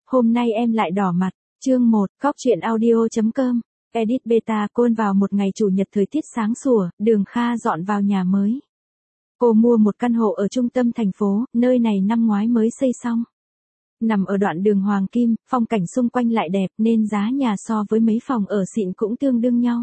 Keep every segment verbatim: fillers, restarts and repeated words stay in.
Hôm nay em lại đỏ mặt. Chương một, Cóc truyện audio chấm com. Edit beta côn vào một ngày chủ nhật thời tiết sáng sủa, Đường Kha dọn vào nhà mới. Cô mua một căn hộ ở trung tâm thành phố, nơi này năm ngoái mới xây xong. Nằm ở đoạn đường Hoàng Kim, phong cảnh xung quanh lại đẹp nên giá nhà so với mấy phòng ở xịn cũng tương đương nhau.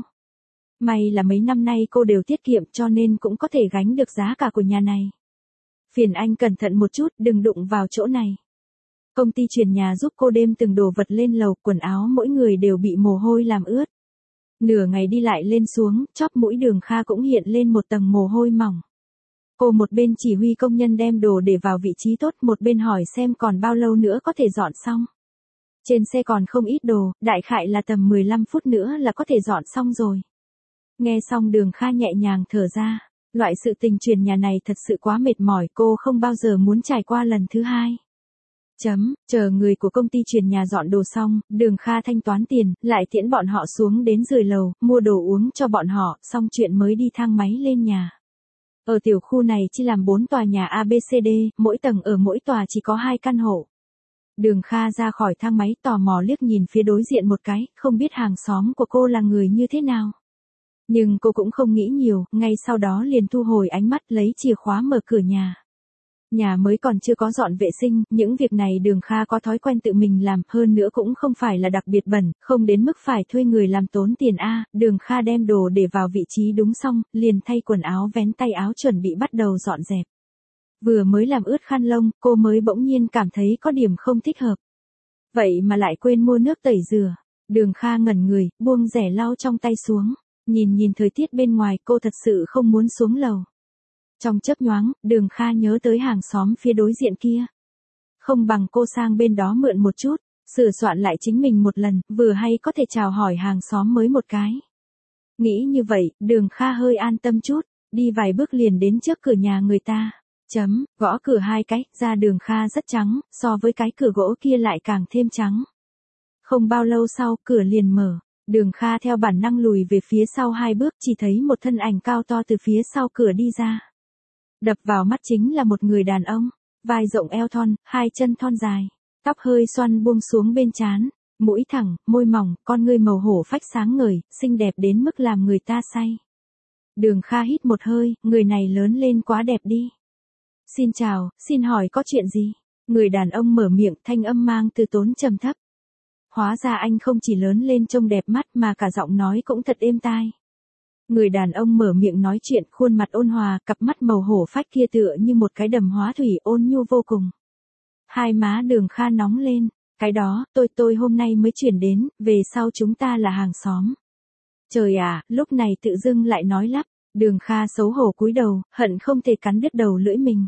May là mấy năm nay cô đều tiết kiệm cho nên cũng có thể gánh được giá cả của nhà này. Phiền anh cẩn thận một chút, đừng đụng vào chỗ này. Công ty chuyển nhà giúp cô đêm từng đồ vật lên lầu, quần áo mỗi người đều bị mồ hôi làm ướt. Nửa ngày đi lại lên xuống, chóp mũi Đường Kha cũng hiện lên một tầng mồ hôi mỏng. Cô một bên chỉ huy công nhân đem đồ để vào vị trí tốt, một bên hỏi xem còn bao lâu nữa có thể dọn xong. Trên xe còn không ít đồ, đại khái là tầm mười lăm phút nữa là có thể dọn xong rồi. Nghe xong Đường Kha nhẹ nhàng thở ra. Loại sự tình chuyển nhà này thật sự quá mệt mỏi, cô không bao giờ muốn trải qua lần thứ hai. Chấm, chờ người của công ty chuyển nhà dọn đồ xong, Đường Kha thanh toán tiền, lại tiễn bọn họ xuống đến dưới lầu, mua đồ uống cho bọn họ, xong chuyện mới đi thang máy lên nhà. Ở tiểu khu này chia làm bốn tòa nhà A B C D, mỗi tầng ở mỗi tòa chỉ có hai căn hộ. Đường Kha ra khỏi thang máy tò mò liếc nhìn phía đối diện một cái, không biết hàng xóm của cô là người như thế nào. Nhưng cô cũng không nghĩ nhiều, ngay sau đó liền thu hồi ánh mắt lấy chìa khóa mở cửa nhà. Nhà mới còn chưa có dọn vệ sinh, những việc này Đường Kha có thói quen tự mình làm, hơn nữa cũng không phải là đặc biệt bẩn, không đến mức phải thuê người làm tốn tiền a. Đường Kha đem đồ để vào vị trí đúng xong, liền thay quần áo vén tay áo chuẩn bị bắt đầu dọn dẹp. Vừa mới làm ướt khăn lông, cô mới bỗng nhiên cảm thấy có điểm không thích hợp. Vậy mà lại quên mua nước tẩy rửa. Đường Kha ngẩn người, buông rẻ lau trong tay xuống. Nhìn nhìn thời tiết bên ngoài, cô thật sự không muốn xuống lầu. Trong chớp nhoáng, Đường Kha nhớ tới hàng xóm phía đối diện kia. Không bằng cô sang bên đó mượn một chút, sửa soạn lại chính mình một lần, vừa hay có thể chào hỏi hàng xóm mới một cái. Nghĩ như vậy, Đường Kha hơi an tâm chút, đi vài bước liền đến trước cửa nhà người ta. Chấm, gõ cửa hai cái, da Đường Kha rất trắng, so với cái cửa gỗ kia lại càng thêm trắng. Không bao lâu sau, cửa liền mở. Đường Kha theo bản năng lùi về phía sau hai bước, chỉ thấy một thân ảnh cao to từ phía sau cửa đi ra. Đập vào mắt chính là một người đàn ông, vai rộng eo thon, hai chân thon dài, tóc hơi xoăn buông xuống bên trán, mũi thẳng, môi mỏng, con ngươi màu hổ phách sáng ngời, xinh đẹp đến mức làm người ta say. Đường Kha hít một hơi, người này lớn lên quá đẹp đi. Xin chào, xin hỏi có chuyện gì? Người đàn ông mở miệng, thanh âm mang từ tốn trầm thấp. Hóa ra anh không chỉ lớn lên trông đẹp mắt mà cả giọng nói cũng thật êm tai. Người đàn ông mở miệng nói chuyện, khuôn mặt ôn hòa, cặp mắt màu hổ phách kia tựa như một cái đầm hóa thủy, ôn nhu vô cùng. Hai má Đường Kha nóng lên, cái đó, tôi tôi hôm nay mới chuyển đến, về sau chúng ta là hàng xóm. Trời à, lúc này tự dưng lại nói lắp, Đường Kha xấu hổ cúi đầu, hận không thể cắn đứt đầu lưỡi mình.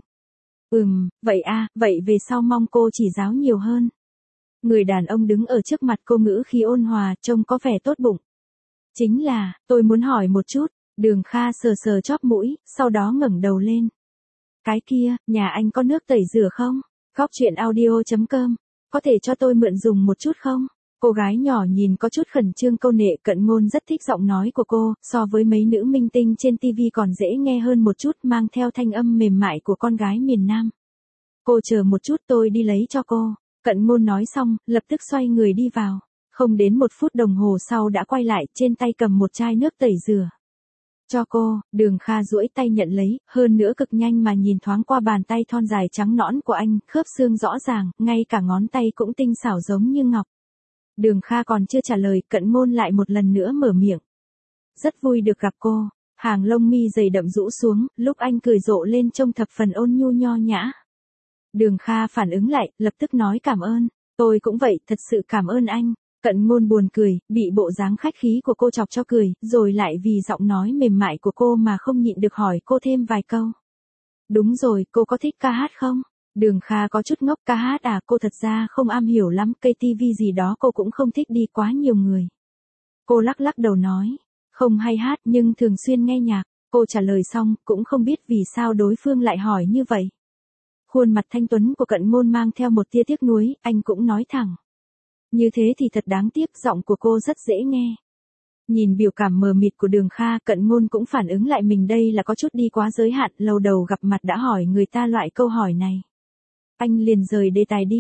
Ừm, vậy a, vậy về sau mong cô chỉ giáo nhiều hơn. Người đàn ông đứng ở trước mặt cô, ngữ khí ôn hòa, trông có vẻ tốt bụng. Chính là, tôi muốn hỏi một chút. Đường Kha sờ sờ chóp mũi, sau đó ngẩng đầu lên. Cái kia, nhà anh có nước tẩy rửa không? Cóc truyện audio chấm com. Có thể cho tôi mượn dùng một chút không? Cô gái nhỏ nhìn có chút khẩn trương, câu nệ. Cận Ngôn rất thích giọng nói của cô, so với mấy nữ minh tinh trên ti vi còn dễ nghe hơn một chút, mang theo thanh âm mềm mại của con gái miền Nam. Cô chờ một chút, tôi đi lấy cho cô. Cận Ngôn nói xong, lập tức xoay người đi vào. Không đến một phút đồng hồ sau đã quay lại, trên tay cầm một chai nước tẩy rửa. Cho cô. Đường Kha duỗi tay nhận lấy, hơn nữa cực nhanh mà nhìn thoáng qua bàn tay thon dài trắng nõn của anh, khớp xương rõ ràng, ngay cả ngón tay cũng tinh xảo giống như ngọc. Đường Kha còn chưa trả lời, Cận Ngôn lại một lần nữa mở miệng. Rất vui được gặp cô. Hàng lông mi dày đậm rũ xuống, lúc anh cười rộ lên trông thập phần ôn nhu nho nhã. Đường Kha phản ứng lại, lập tức nói cảm ơn. Tôi cũng vậy, thật sự cảm ơn anh. Cận Ngôn buồn cười, bị bộ dáng khách khí của cô chọc cho cười, rồi lại vì giọng nói mềm mại của cô mà không nhịn được hỏi cô thêm vài câu. Đúng rồi, cô có thích ca hát không? Đường Kha có chút ngốc, ca hát à, cô thật ra không am hiểu lắm, cây ti vi gì đó cô cũng không thích đi quá nhiều người. Cô lắc lắc đầu nói, không hay hát nhưng thường xuyên nghe nhạc. Cô trả lời xong, cũng không biết vì sao đối phương lại hỏi như vậy. Khuôn mặt thanh tuấn của Cận Ngôn mang theo một tia tiếc nuối, anh cũng nói thẳng. Như thế thì thật đáng tiếc, giọng của cô rất dễ nghe. Nhìn biểu cảm mờ mịt của Đường Kha, Cận Ngôn cũng phản ứng lại mình đây là có chút đi quá giới hạn, lâu đầu gặp mặt đã hỏi người ta loại câu hỏi này. Anh liền rời đề tài đi.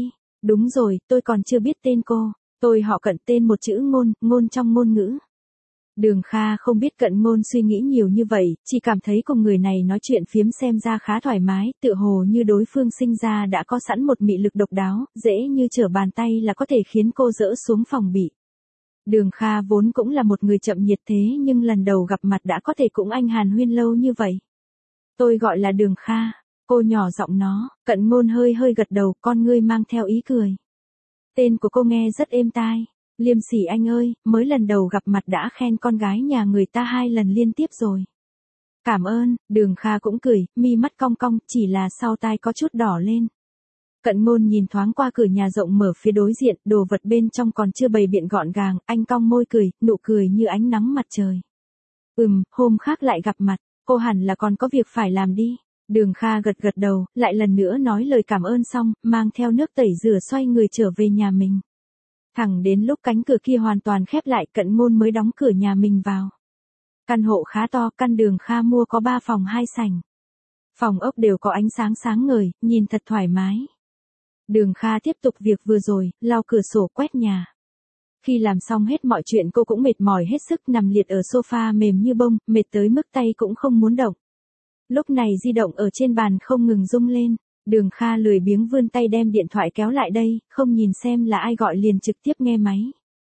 Đúng rồi, tôi còn chưa biết tên cô. Tôi họ Cận, tên một chữ Ngôn, Ngôn trong ngôn ngữ. Đường Kha không biết Cận Ngôn suy nghĩ nhiều như vậy, chỉ cảm thấy cùng người này nói chuyện phiếm xem ra khá thoải mái, tựa hồ như đối phương sinh ra đã có sẵn một mị lực độc đáo, dễ như trở bàn tay là có thể khiến cô dỡ xuống phòng bị. Đường Kha vốn cũng là một người chậm nhiệt thế nhưng lần đầu gặp mặt đã có thể cũng anh hàn huyên lâu như vậy. Tôi gọi là Đường Kha, cô nhỏ giọng nó, Cận Ngôn hơi hơi gật đầu, con ngươi mang theo ý cười. Tên của cô nghe rất êm tai. Liêm Sỉ anh ơi, mới lần đầu gặp mặt đã khen con gái nhà người ta hai lần liên tiếp rồi. Cảm ơn, Đường Kha cũng cười, mi mắt cong cong, chỉ là sau tai có chút đỏ lên. Cận Ngôn nhìn thoáng qua cửa nhà rộng mở phía đối diện, đồ vật bên trong còn chưa bày biện gọn gàng, anh cong môi cười, nụ cười như ánh nắng mặt trời. Ừm, hôm khác lại gặp mặt, cô hẳn là còn có việc phải làm đi. Đường Kha gật gật đầu, lại lần nữa nói lời cảm ơn xong, mang theo nước tẩy rửa xoay người trở về nhà mình. Thẳng đến lúc cánh cửa kia hoàn toàn khép lại, Cận Ngôn mới đóng cửa nhà mình vào. Căn hộ khá to, căn Đường Kha mua có ba phòng hai sảnh. Phòng ốc đều có ánh sáng sáng ngời, nhìn thật thoải mái. Đường Kha tiếp tục việc vừa rồi, lau cửa sổ quét nhà. Khi làm xong hết mọi chuyện cô cũng mệt mỏi hết sức nằm liệt ở sofa mềm như bông, mệt tới mức tay cũng không muốn động. Lúc này di động ở trên bàn không ngừng rung lên. Đường Kha lười biếng vươn tay đem điện thoại kéo lại đây, không nhìn xem là ai gọi liền trực tiếp nghe máy.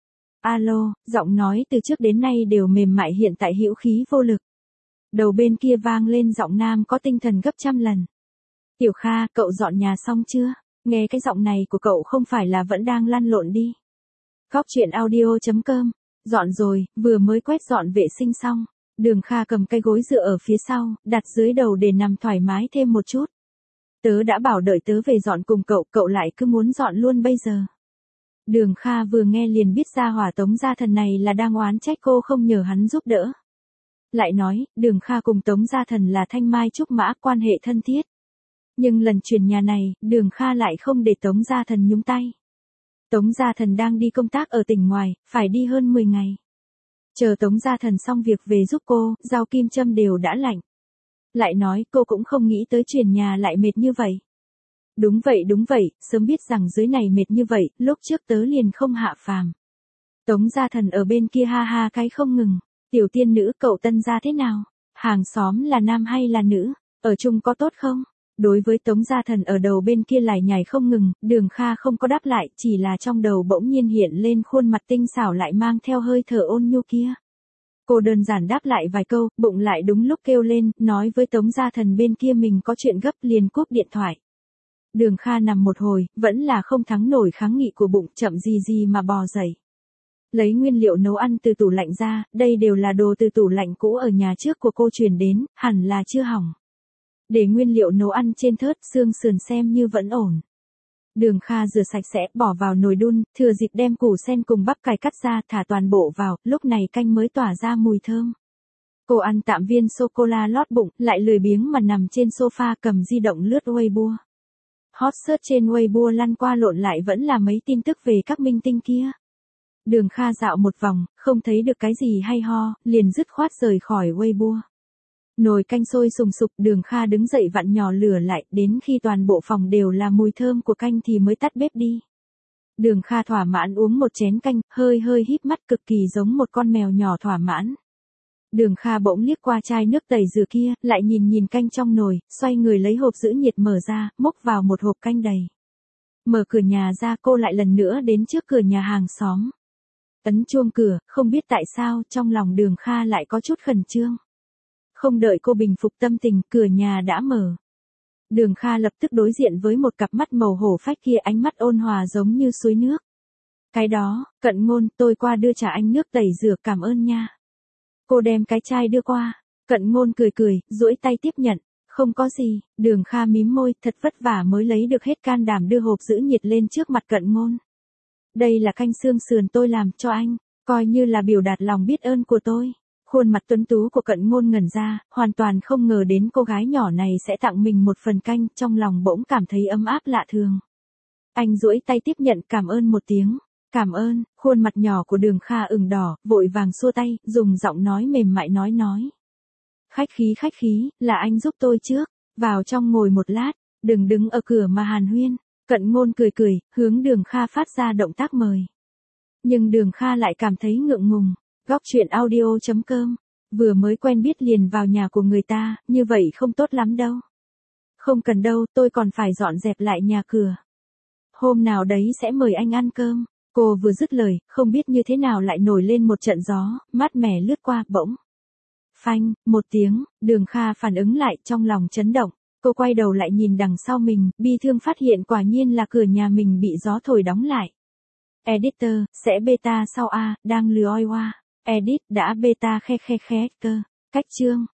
Alo, giọng nói từ trước đến nay đều mềm mại hiện tại hữu khí vô lực. Đầu bên kia vang lên giọng nam có tinh thần gấp trăm lần. Tiểu Kha, cậu dọn nhà xong chưa? Nghe cái giọng này của cậu không phải là vẫn đang lăn lộn đi. Góc chuyện audio chấm com. Dọn rồi, vừa mới quét dọn vệ sinh xong. Đường Kha cầm cây gối dựa ở phía sau, đặt dưới đầu để nằm thoải mái thêm một chút. Tớ đã bảo đợi tớ về dọn cùng cậu, cậu lại cứ muốn dọn luôn bây giờ. Đường Kha vừa nghe liền biết ra hỏa Tống Gia Thần này là đang oán trách cô không nhờ hắn giúp đỡ. Lại nói, Đường Kha cùng Tống Gia Thần là thanh mai trúc mã, quan hệ thân thiết. Nhưng lần chuyển nhà này, Đường Kha lại không để Tống Gia Thần nhúng tay. Tống Gia Thần đang đi công tác ở tỉnh ngoài, phải đi hơn mười ngày. Chờ Tống Gia Thần xong việc về giúp cô, rau kim châm đều đã lạnh. Lại nói cô cũng không nghĩ tới chuyển nhà lại mệt như vậy. Đúng vậy đúng vậy, sớm biết rằng dưới này mệt như vậy, lúc trước tớ liền không hạ phàm. Tống Gia Thần ở bên kia ha ha cái không ngừng. Tiểu tiên nữ, cậu Tân gia thế nào? Hàng xóm là nam hay là nữ? Ở chung có tốt không? Đối với Tống Gia Thần ở đầu bên kia lải nhải không ngừng, Đường Kha không có đáp lại, chỉ là trong đầu bỗng nhiên hiện lên khuôn mặt tinh xảo lại mang theo hơi thở ôn nhu kia. Cô đơn giản đáp lại vài câu, bụng lại đúng lúc kêu lên, nói với Tống Gia Thần bên kia mình có chuyện gấp liền cúp điện thoại. Đường Kha nằm một hồi, vẫn là không thắng nổi kháng nghị của bụng, chậm gì gì mà bò dậy. Lấy nguyên liệu nấu ăn từ tủ lạnh ra, đây đều là đồ từ tủ lạnh cũ ở nhà trước của cô truyền đến, hẳn là chưa hỏng. Để nguyên liệu nấu ăn trên thớt, xương sườn xem như vẫn ổn. Đường Kha rửa sạch sẽ, bỏ vào nồi đun, thừa dịp đem củ sen cùng bắp cải cắt ra, thả toàn bộ vào, lúc này canh mới tỏa ra mùi thơm. Cô ăn tạm viên sô-cô-la lót bụng, lại lười biếng mà nằm trên sofa cầm di động lướt Weibo. Hot search trên Weibo lăn qua lộn lại vẫn là mấy tin tức về các minh tinh kia. Đường Kha dạo một vòng, không thấy được cái gì hay ho, liền dứt khoát rời khỏi Weibo. Nồi canh sôi sùng sục, Đường Kha đứng dậy vặn nhỏ lửa lại, đến khi toàn bộ phòng đều là mùi thơm của canh thì mới tắt bếp đi. Đường Kha thỏa mãn uống một chén canh, hơi hơi híp mắt cực kỳ giống một con mèo nhỏ thỏa mãn. Đường Kha bỗng liếc qua chai nước tẩy rửa kia, lại nhìn nhìn canh trong nồi, xoay người lấy hộp giữ nhiệt mở ra, múc vào một hộp canh đầy. Mở cửa nhà ra, cô lại lần nữa đến trước cửa nhà hàng xóm. Ấn chuông cửa, không biết tại sao, trong lòng Đường Kha lại có chút khẩn trương. Không đợi cô bình phục tâm tình, cửa nhà đã mở. Đường Kha lập tức đối diện với một cặp mắt màu hổ phách kia, ánh mắt ôn hòa giống như suối nước. Cái đó, Cận Ngôn, tôi qua đưa trả anh nước tẩy rửa, cảm ơn nha. Cô đem cái chai đưa qua. Cận Ngôn cười cười, duỗi tay tiếp nhận. Không có gì, Đường Kha mím môi, thật vất vả mới lấy được hết can đảm đưa hộp giữ nhiệt lên trước mặt Cận Ngôn. Đây là canh xương sườn tôi làm cho anh, coi như là biểu đạt lòng biết ơn của tôi. Khuôn mặt tuấn tú của Cận Ngôn ngẩn ra, hoàn toàn không ngờ đến cô gái nhỏ này sẽ tặng mình một phần canh, trong lòng bỗng cảm thấy ấm áp lạ thường. Anh duỗi tay tiếp nhận, cảm ơn một tiếng. Cảm ơn, khuôn mặt nhỏ của Đường Kha ửng đỏ, vội vàng xua tay, dùng giọng nói mềm mại nói nói. Khách khí khách khí, là anh giúp tôi trước, vào trong ngồi một lát, đừng đứng ở cửa mà hàn huyên. Cận Ngôn cười cười, hướng Đường Kha phát ra động tác mời. Nhưng Đường Kha lại cảm thấy ngượng ngùng. Góc truyện audio chấm com. Vừa mới quen biết liền vào nhà của người ta, như vậy không tốt lắm đâu. Không cần đâu, tôi còn phải dọn dẹp lại nhà cửa. Hôm nào đấy sẽ mời anh ăn cơm. Cô vừa dứt lời, không biết như thế nào lại nổi lên một trận gió, mát mẻ lướt qua, bỗng. Phanh, một tiếng, Đường Kha phản ứng lại trong lòng chấn động. Cô quay đầu lại nhìn đằng sau mình, bi thương phát hiện quả nhiên là cửa nhà mình bị gió thổi đóng lại. Editor, sẽ beta sau A, đang lừa oi oa. Edit, đã beta khe khe khe cơ. Cách chương.